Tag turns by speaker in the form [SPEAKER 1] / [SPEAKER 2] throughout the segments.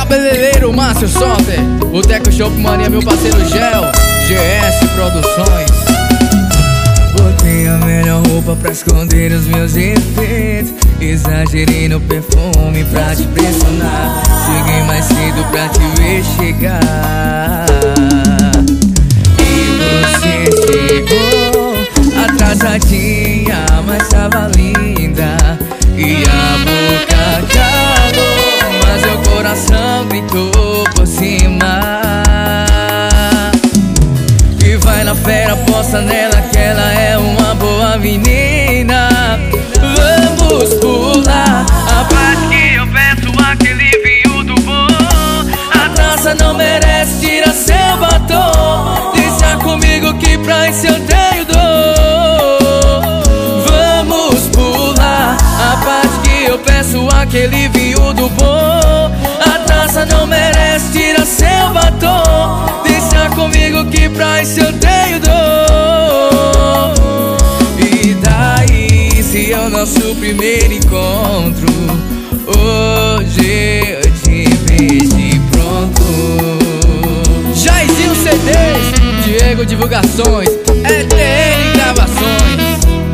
[SPEAKER 1] Cabeleireiro Márcio Soter, Boteco Shop Mania, meu parceiro Gel, GS Produções.
[SPEAKER 2] Botei a melhor roupa pra esconder os meus defeitos. Exagerei no perfume pra te pressionar. Cheguei mais cedo pra te ver chegar. E você chegou atrasadinha, mas tava linda. E a boca calou, mas meu coração gritou por cima. E vai na fera, aposta nela que ela é uma boa menina. Vamos pular a parte que eu peço, aquele vinho do bom. A taça não merece, tira seu batom. Deixa comigo que pra isso eu tenho dor. Vamos pular a parte que eu peço, aquele vinho do bom. A taça não merece, tira seu batom. Deixa comigo que pra isso eu tenho dor. E daí se é o nosso primeiro encontro, hoje eu te vejo e pronto.
[SPEAKER 1] Jairzinho CDs, Diego Divulgações, ETN Gravações.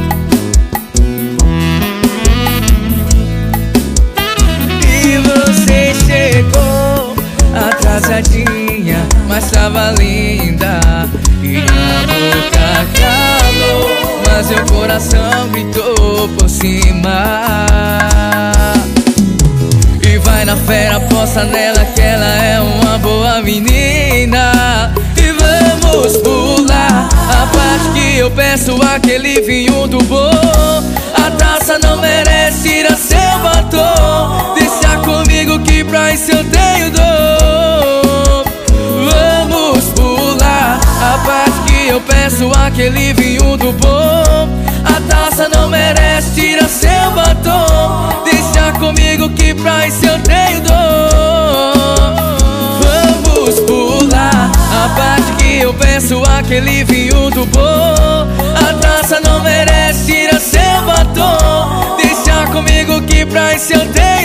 [SPEAKER 2] E você chegou atrasadinha, mas tava linda. E a boca calou, mas meu coração gritou por cima. E vai na fera, aposta nela que ela é uma boa menina. E vamos pular a parte que eu peço, aquele vinho do bom. A taça não merece, tira seu batom. Deixa comigo que pra isso eu tenho dor. Vamos pular a parte que eu peço, aquele vinho do bom. A taça não merece, tira seu batom. Deixa comigo que pra isso eu tenho dor. Vamos pular a parte que eu peço, aquele vinho do bom. A taça não merece, tira seu batom. Deixa comigo que pra isso eu tenho